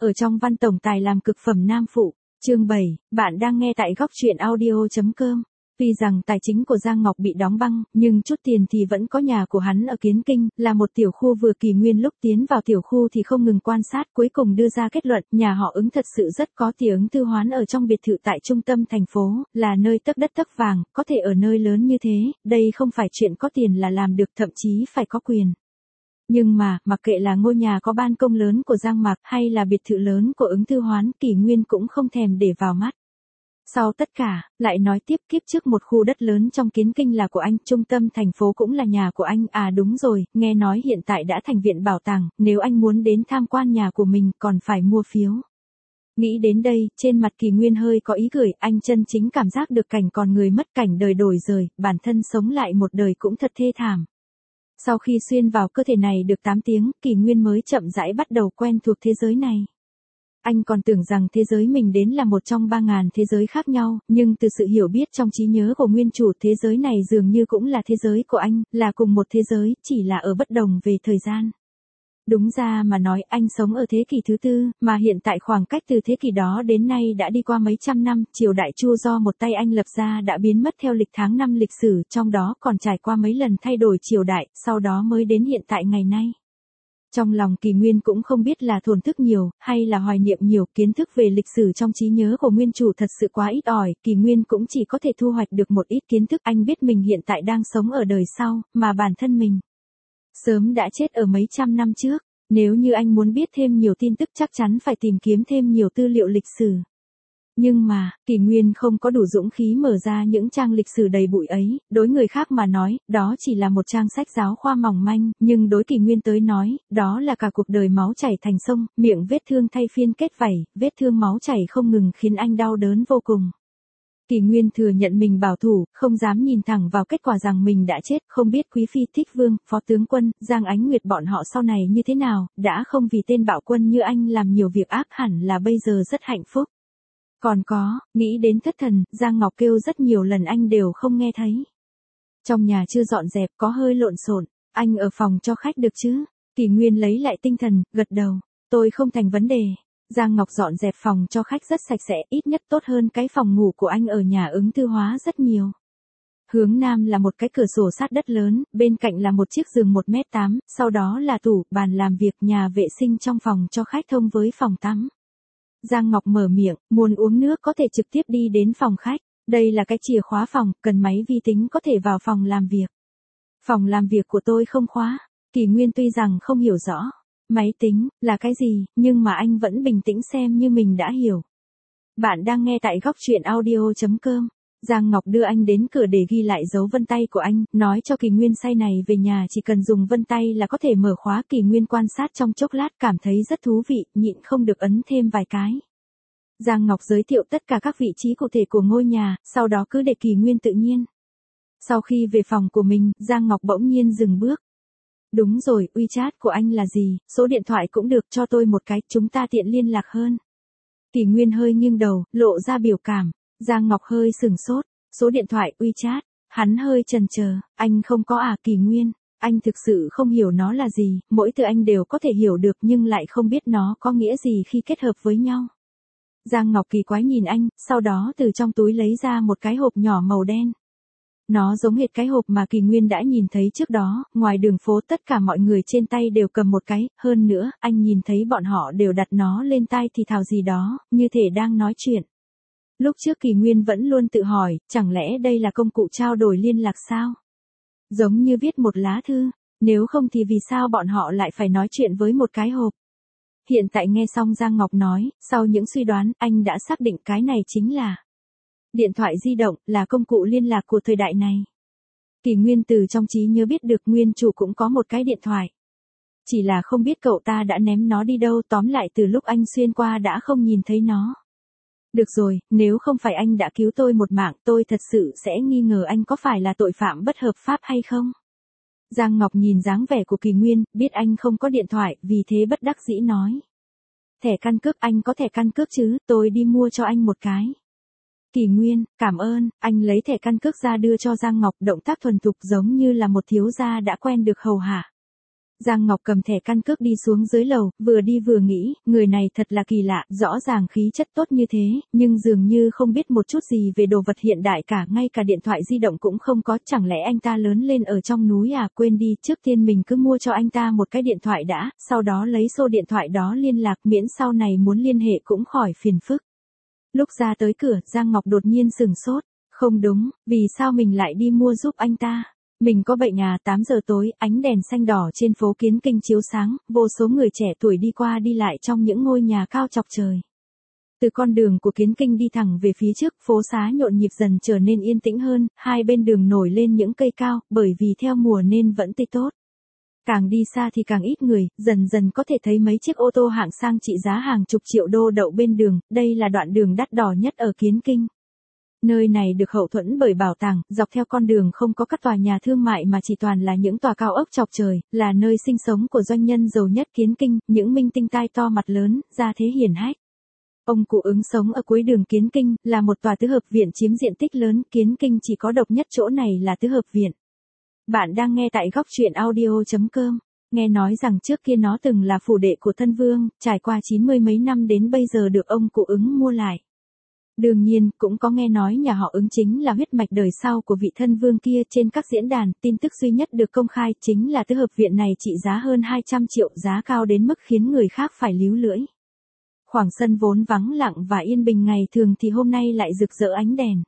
ở trong văn tổng tài làm cực phẩm nam phụ. Chương 7, bạn đang nghe tại góc truyện audio.com. Tuy rằng tài chính của Giang Ngọc bị đóng băng, nhưng chút tiền thì vẫn có nhà của hắn ở Kiến Kinh, là một tiểu khu vừa. Kỳ Nguyên lúc tiến vào tiểu khu thì không ngừng quan sát, cuối cùng đưa ra kết luận, nhà họ Ứng thật sự rất có tỷ. Ứng Thư Hoán ở trong biệt thự tại trung tâm thành phố, là nơi tấc đất tấc vàng, có thể ở nơi lớn như thế, đây không phải chuyện có tiền là làm được, thậm chí phải có quyền. Nhưng mà, mặc kệ là ngôi nhà có ban công lớn của Giang Mạc hay là biệt thự lớn của Ứng Thư Hoán, Kỳ Nguyên cũng không thèm để vào mắt. Sau tất cả, lại nói tiếp, kiếp trước một khu đất lớn trong Kiến Kinh là của anh, trung tâm thành phố cũng là nhà của anh. À đúng rồi, nghe nói hiện tại đã thành viện bảo tàng, nếu anh muốn đến tham quan nhà của mình còn phải mua phiếu. Nghĩ đến đây, trên mặt Kỳ Nguyên hơi có ý cười, anh chân chính cảm giác được cảnh còn người mất, cảnh đời đổi rời, bản thân sống lại một đời cũng thật thê thảm. Sau khi xuyên vào cơ thể này được 8 tiếng, Kỳ Nguyên mới chậm rãi bắt đầu quen thuộc thế giới này. Anh còn tưởng rằng thế giới mình đến là một trong 3.000 thế giới khác nhau, nhưng từ sự hiểu biết trong trí nhớ của nguyên chủ, thế giới này dường như cũng là thế giới của anh, là cùng một thế giới, chỉ là ở bất đồng về thời gian. Đúng ra mà nói, anh sống ở thế kỷ thứ 4, mà hiện tại khoảng cách từ thế kỷ đó đến nay đã đi qua mấy trăm năm, triều đại Chu do một tay anh lập ra đã biến mất theo lịch tháng năm lịch sử, trong đó còn trải qua mấy lần thay đổi triều đại, sau đó mới đến hiện tại ngày nay. Trong lòng Kỳ Nguyên cũng không biết là thổn thức nhiều, hay là hoài niệm nhiều, kiến thức về lịch sử trong trí nhớ của nguyên chủ thật sự quá ít ỏi, Kỳ Nguyên cũng chỉ có thể thu hoạch được một ít kiến thức. Anh biết mình hiện tại đang sống ở đời sau, mà bản thân mình sớm đã chết ở mấy trăm năm trước. Nếu như anh muốn biết thêm nhiều tin tức chắc chắn phải tìm kiếm thêm nhiều tư liệu lịch sử. Nhưng mà, Kỳ Nguyên không có đủ dũng khí mở ra những trang lịch sử đầy bụi ấy, đối người khác mà nói, đó chỉ là một trang sách giáo khoa mỏng manh, nhưng đối Kỳ Nguyên tới nói, đó là cả cuộc đời máu chảy thành sông, miệng vết thương thay phiên kết vảy, vết thương máu chảy không ngừng khiến anh đau đớn vô cùng. Kỳ Nguyên thừa nhận mình bảo thủ, không dám nhìn thẳng vào kết quả rằng mình đã chết, không biết Quý Phi Thích Vương, Phó Tướng Quân, Giang Ánh Nguyệt bọn họ sau này như thế nào, đã không vì tên bạo quân như anh làm nhiều việc ác, hẳn là bây giờ rất hạnh phúc. Còn có, nghĩ đến thất thần, Giang Ngọc kêu rất nhiều lần anh đều không nghe thấy. Trong nhà chưa dọn dẹp, có hơi lộn xộn, anh ở phòng cho khách được chứ? Kỳ Nguyên lấy lại tinh thần, gật đầu, tôi không thành vấn đề. Giang Ngọc dọn dẹp phòng cho khách rất sạch sẽ, ít nhất tốt hơn cái phòng ngủ của anh ở nhà Ứng Thư Hóa rất nhiều. Hướng nam là một cái cửa sổ sát đất lớn, bên cạnh là một chiếc giường 1m8, sau đó là tủ, bàn làm việc, nhà vệ sinh trong phòng cho khách thông với phòng tắm. Giang Ngọc mở miệng, muốn uống nước có thể trực tiếp đi đến phòng khách, đây là cái chìa khóa phòng, cần máy vi tính có thể vào phòng làm việc. Phòng làm việc của tôi không khóa. Kỳ Nguyên tuy rằng không hiểu rõ máy tính là cái gì, nhưng mà anh vẫn bình tĩnh xem như mình đã hiểu. Bạn đang nghe tại góc truyện audio.com. Giang Ngọc đưa anh đến cửa để ghi lại dấu vân tay của anh, nói cho Kỳ Nguyên sau này về nhà chỉ cần dùng vân tay là có thể mở khóa. Kỳ Nguyên quan sát trong chốc lát cảm thấy rất thú vị, nhịn không được ấn thêm vài cái. Giang Ngọc giới thiệu tất cả các vị trí cụ thể của ngôi nhà, sau đó cứ để Kỳ Nguyên tự nhiên. Sau khi về phòng của mình, Giang Ngọc bỗng nhiên dừng bước. Đúng rồi, WeChat của anh là gì, số điện thoại cũng được, cho tôi một cái, chúng ta tiện liên lạc hơn. Kỳ Nguyên hơi nghiêng đầu, lộ ra biểu cảm. Giang Ngọc hơi sừng sốt, số điện thoại WeChat, hắn hơi chần chờ, anh không có à? Kỳ Nguyên, anh thực sự không hiểu nó là gì, mỗi từ anh đều có thể hiểu được nhưng lại không biết nó có nghĩa gì khi kết hợp với nhau. Giang Ngọc kỳ quái nhìn anh, sau đó từ trong túi lấy ra một cái hộp nhỏ màu đen. Nó giống hệt cái hộp mà Kỳ Nguyên đã nhìn thấy trước đó, ngoài đường phố tất cả mọi người trên tay đều cầm một cái, hơn nữa, anh nhìn thấy bọn họ đều đặt nó lên tai thì thào gì đó, như thể đang nói chuyện. Lúc trước Kỳ Nguyên vẫn luôn tự hỏi, chẳng lẽ đây là công cụ trao đổi liên lạc sao? Giống như viết một lá thư, nếu không thì vì sao bọn họ lại phải nói chuyện với một cái hộp? Hiện tại nghe xong Giang Ngọc nói, sau những suy đoán, anh đã xác định cái này chính là điện thoại di động, là công cụ liên lạc của thời đại này. Kỳ Nguyên từ trong trí nhớ biết được nguyên chủ cũng có một cái điện thoại. Chỉ là không biết cậu ta đã ném nó đi đâu, tóm lại từ lúc anh xuyên qua đã không nhìn thấy nó. Được rồi, nếu không phải anh đã cứu tôi một mạng, tôi thật sự sẽ nghi ngờ anh có phải là tội phạm bất hợp pháp hay không? Giang Ngọc nhìn dáng vẻ của Kỳ Nguyên, biết anh không có điện thoại, vì thế bất đắc dĩ nói. Thẻ căn cước, anh có thẻ căn cước chứ, tôi đi mua cho anh một cái. Kỳ Nguyên, cảm ơn, anh lấy thẻ căn cước ra đưa cho Giang Ngọc, động tác thuần thục giống như là một thiếu gia đã quen được hầu hạ. Giang Ngọc cầm thẻ căn cước đi xuống dưới lầu, vừa đi vừa nghĩ, người này thật là kỳ lạ, rõ ràng khí chất tốt như thế, nhưng dường như không biết một chút gì về đồ vật hiện đại cả, ngay cả điện thoại di động cũng không có, chẳng lẽ anh ta lớn lên ở trong núi à, quên đi, trước tiên mình cứ mua cho anh ta một cái điện thoại đã, sau đó lấy số điện thoại đó liên lạc, miễn sau này muốn liên hệ cũng khỏi phiền phức. Lúc ra tới cửa, Giang Ngọc đột nhiên sửng sốt, không đúng, vì sao mình lại đi mua giúp anh ta? Mình có bệnh à? 8 giờ tối, ánh đèn xanh đỏ trên phố Kiến Kinh chiếu sáng, vô số người trẻ tuổi đi qua đi lại trong những ngôi nhà cao chọc trời. Từ con đường của Kiến Kinh đi thẳng về phía trước, phố xá nhộn nhịp dần trở nên yên tĩnh hơn, hai bên đường nổi lên những cây cao, bởi vì theo mùa nên vẫn tươi tốt. Càng đi xa thì càng ít người, dần dần có thể thấy mấy chiếc ô tô hạng sang trị giá hàng chục triệu đô đậu bên đường, đây là đoạn đường đắt đỏ nhất ở Kiến Kinh. Nơi này được hậu thuẫn bởi bảo tàng, dọc theo con đường không có các tòa nhà thương mại mà chỉ toàn là những tòa cao ốc chọc trời, là nơi sinh sống của doanh nhân giàu nhất Kiến Kinh, những minh tinh tai to mặt lớn, gia thế hiển hách. Ông cụ Ứng sống ở cuối đường Kiến Kinh, là một tòa tứ hợp viện chiếm diện tích lớn, Kiến Kinh chỉ có độc nhất chỗ này là tứ hợp viện. Bạn đang nghe tại góc truyện audio.com. Nghe nói rằng trước kia nó từng là phủ đệ của thân vương, trải qua 90 mấy năm đến bây giờ được ông cụ Ứng mua lại. Đương nhiên, cũng có nghe nói nhà họ Ứng chính là huyết mạch đời sau của vị thân vương kia. Trên các diễn đàn, tin tức duy nhất được công khai chính là tứ hợp viện này trị giá hơn 200 triệu, giá cao đến mức khiến người khác phải líu lưỡi. Khoảng sân vốn vắng lặng và yên bình ngày thường thì hôm nay lại rực rỡ ánh đèn.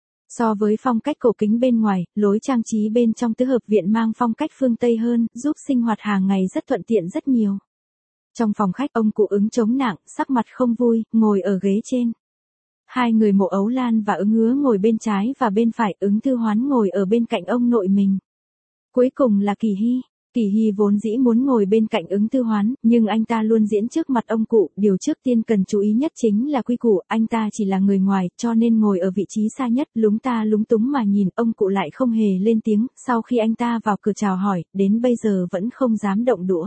So với phong cách cổ kính bên ngoài, lối trang trí bên trong tứ hợp viện mang phong cách phương Tây hơn, giúp sinh hoạt hàng ngày rất thuận tiện rất nhiều. Trong phòng khách, ông cụ Ứng chống nạng, sắc mặt không vui, ngồi ở ghế trên. Hai người Mộ Ấu Lan và Ứng Hứa ngồi bên trái và bên phải, Ứng Thư Hoán ngồi ở bên cạnh ông nội mình. Cuối cùng là Kỳ Hy. Kỳ Hy vốn dĩ muốn ngồi bên cạnh Ứng Thư Hoán, nhưng anh ta luôn diễn trước mặt ông cụ, điều trước tiên cần chú ý nhất chính là quy củ, anh ta chỉ là người ngoài, cho nên ngồi ở vị trí xa nhất, lúng ta lúng túng mà nhìn, ông cụ lại không hề lên tiếng, sau khi anh ta vào cửa chào hỏi, đến bây giờ vẫn không dám động đũa.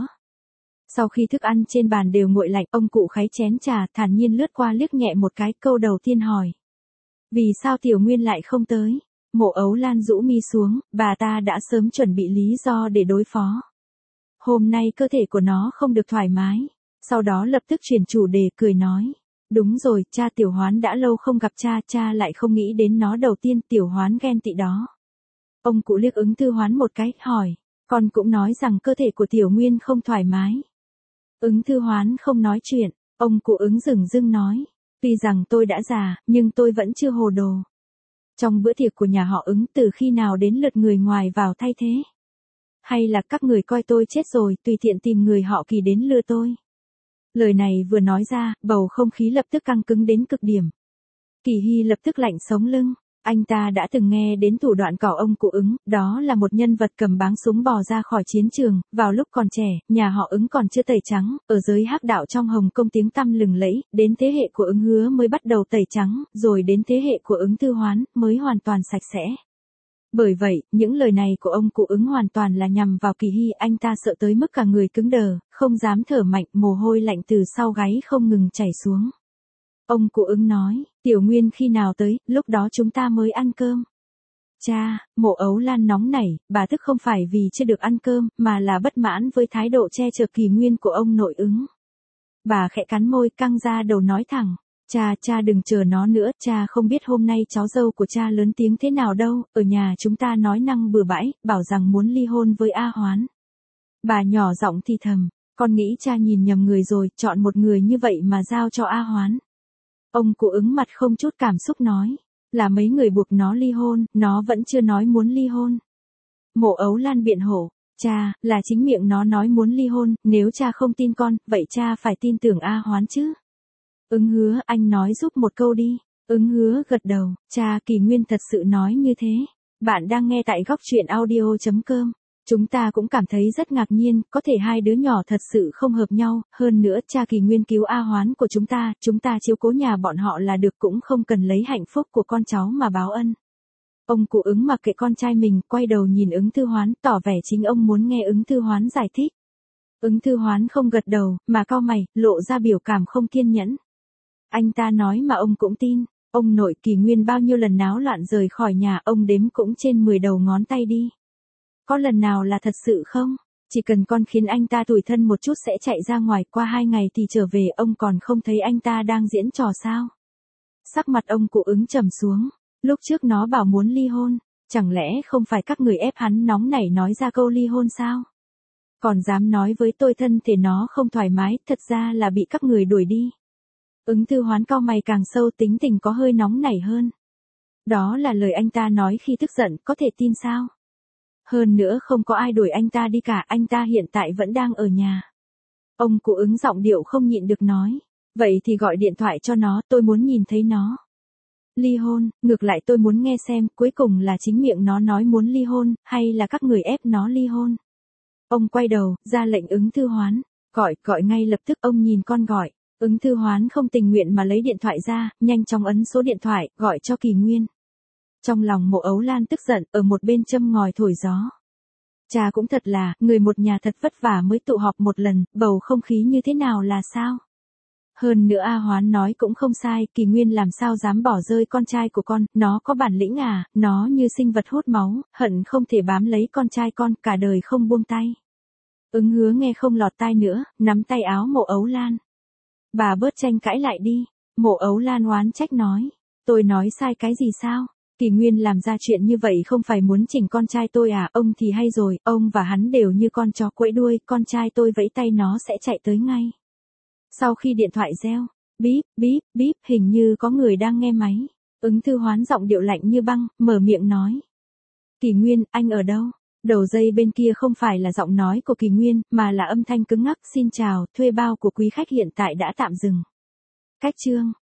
Sau khi thức ăn trên bàn đều nguội lạnh, ông cụ kháy chén trà, thản nhiên lướt qua liếc nhẹ một cái, câu đầu tiên hỏi. Vì sao Tiểu Nguyên lại không tới? Mộ Ấu Lan rũ mi xuống, bà ta đã sớm chuẩn bị lý do để đối phó. Hôm nay cơ thể của nó không được thoải mái. Sau đó lập tức chuyển chủ đề, cười nói. Đúng rồi, cha Tiểu Hoán đã lâu không gặp cha, cha lại không nghĩ đến nó đầu tiên, Tiểu Hoán ghen tị đó. Ông cụ liếc Ứng Thư Hoán một cái, hỏi. Con cũng nói rằng cơ thể của Tiểu Nguyên không thoải mái. Ứng Thư Hoán không nói chuyện, ông cụ Ứng dửng dưng nói. Tuy rằng tôi đã già, nhưng tôi vẫn chưa hồ đồ. Trong bữa tiệc của nhà họ Ứng, từ khi nào đến lượt người ngoài vào thay thế? Hay là các người coi tôi chết rồi, tùy tiện tìm người họ Kỳ đến lừa tôi? Lời này vừa nói ra, bầu không khí lập tức căng cứng đến cực điểm. Kỳ Hy lập tức lạnh sống lưng. Anh ta đã từng nghe đến thủ đoạn cỏ ông cụ Ứng, đó là một nhân vật cầm báng súng bò ra khỏi chiến trường, vào lúc còn trẻ, nhà họ Ứng còn chưa tẩy trắng, ở giới hắc đạo trong Hồng Kông tiếng tăm lừng lẫy, đến thế hệ của Ứng Hứa mới bắt đầu tẩy trắng, rồi đến thế hệ của Ứng Thư Hoán, mới hoàn toàn sạch sẽ. Bởi vậy, những lời này của ông cụ Ứng hoàn toàn là nhằm vào Kỳ Hy, anh ta sợ tới mức cả người cứng đờ, không dám thở mạnh, mồ hôi lạnh từ sau gáy không ngừng chảy xuống. Ông cụ Ứng nói, Tiểu Nguyên khi nào tới, lúc đó chúng ta mới ăn cơm. Cha, Mộ Ấu Lan nóng nảy, bà tức không phải vì chưa được ăn cơm, mà là bất mãn với thái độ che chở Kỳ Nguyên của ông nội Ứng. Bà khẽ cắn môi, căng ra đầu nói thẳng. Cha đừng chờ nó nữa, cha không biết hôm nay cháu dâu của cha lớn tiếng thế nào đâu, ở nhà chúng ta nói năng bừa bãi, bảo rằng muốn ly hôn với A Hoán. Bà nhỏ giọng thì thầm, con nghĩ cha nhìn nhầm người rồi, chọn một người như vậy mà giao cho A Hoán. Ông cụ Ứng mặt không chút cảm xúc nói, là mấy người buộc nó ly hôn, nó vẫn chưa nói muốn ly hôn. Mộ Ấu Lan biện hộ, cha, là chính miệng nó nói muốn ly hôn, nếu cha không tin con, vậy cha phải tin tưởng A Hoán chứ. Ứng Hứa, anh nói giúp một câu đi. Ứng Hứa gật đầu, cha, Kỳ Nguyên thật sự nói như thế. Bạn đang nghe tại góc truyện audio.com. Chúng ta cũng cảm thấy rất ngạc nhiên, có thể hai đứa nhỏ thật sự không hợp nhau, hơn nữa cha Kỳ Nguyên cứu A Hoán của chúng ta chiếu cố nhà bọn họ là được, cũng không cần lấy hạnh phúc của con cháu mà báo ân. Ông cụ Ứng mặc kệ con trai mình, quay đầu nhìn Ứng Thư Hoán, tỏ vẻ chính ông muốn nghe Ứng Thư Hoán giải thích. Ứng Thư Hoán không gật đầu, mà cau mày, lộ ra biểu cảm không kiên nhẫn. Anh ta nói mà ông cũng tin, ông nội Kỳ Nguyên bao nhiêu lần náo loạn rời khỏi nhà, ông đếm cũng trên 10 đầu ngón tay đi. Có lần nào là thật sự không? Chỉ cần con khiến anh ta tủi thân một chút sẽ chạy ra ngoài, qua 2 ngày thì trở về, ông còn không thấy anh ta đang diễn trò sao? Sắc mặt ông Cụ Ứng trầm xuống, lúc trước nó bảo muốn ly hôn, chẳng lẽ không phải các người ép hắn nóng nảy nói ra câu ly hôn sao? Còn dám nói với tôi thân thể nó không thoải mái, thật ra là bị các người đuổi đi. Ứng Thư Hoán cau mày càng sâu, tính tình có hơi nóng nảy hơn. Đó là lời anh ta nói khi tức giận, có thể tin sao? Hơn nữa không có ai đuổi anh ta đi cả, anh ta hiện tại vẫn đang ở nhà. Ông Cụ Ứng giọng điệu không nhịn được nói. Vậy thì gọi điện thoại cho nó, tôi muốn nhìn thấy nó. Ly hôn, ngược lại tôi muốn nghe xem, cuối cùng là chính miệng nó nói muốn ly hôn, hay là các người ép nó ly hôn. Ông quay đầu, ra lệnh Ứng Thư Hoán. Gọi ngay lập tức, ông nhìn con gọi. Ứng Thư Hoán không tình nguyện mà lấy điện thoại ra, nhanh chóng ấn số điện thoại, gọi cho Kỳ Nguyên. Trong lòng Mộ Ấu Lan tức giận, ở một bên châm ngòi thổi gió. Cha cũng thật là, người một nhà thật vất vả mới tụ họp một lần, bầu không khí như thế nào là sao? Hơn nữa A Hoán nói cũng không sai, Kỳ Nguyên làm sao dám bỏ rơi con trai của con, nó có bản lĩnh à, nó như sinh vật hút máu, hận không thể bám lấy con trai con, cả đời không buông tay. Ứng Hứa nghe không lọt tai nữa, nắm tay áo Mộ Ấu Lan. Bà bớt tranh cãi lại đi, Mộ Ấu Lan oán trách nói. Tôi nói sai cái gì sao? Kỳ Nguyên làm ra chuyện như vậy không phải muốn chỉnh con trai tôi à, ông thì hay rồi, ông và hắn đều như con chó quẫy đuôi, con trai tôi vẫy tay nó sẽ chạy tới ngay. Sau khi điện thoại reo, bíp, bíp, bíp, hình như có người đang nghe máy. Ứng Thư Hoán giọng điệu lạnh như băng, mở miệng nói. Kỳ Nguyên, anh ở đâu? Đầu dây bên kia không phải là giọng nói của Kỳ Nguyên, mà là âm thanh cứng ngắc, xin chào, thuê bao của quý khách hiện tại đã tạm dừng. Cách chương.